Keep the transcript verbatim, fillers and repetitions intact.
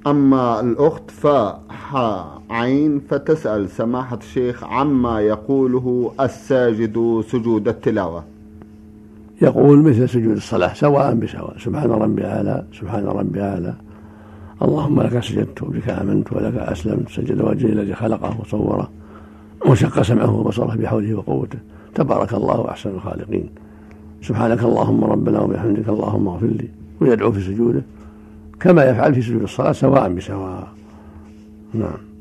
أما الأخت فح عين فتسأل سماحة الشيخ عما يقوله الساجد سجود التلاوة. يقول مثل سجود الصلاة سواء بسواء: سبحان ربي أعلى، سبحان ربي أعلى، اللهم لك سجدت وبك آمنت ولك أسلمت، سجد وجهي الذي خلقه وصوره وشق سمعه وبصره بحوله وقوته، تبارك الله أحسن الخالقين، سبحانك اللهم ربنا وبحمدك اللهم اغفر لي، ويدعو في سجوده كما يفعل في سجود الصلاة سواء بسواء. نعم.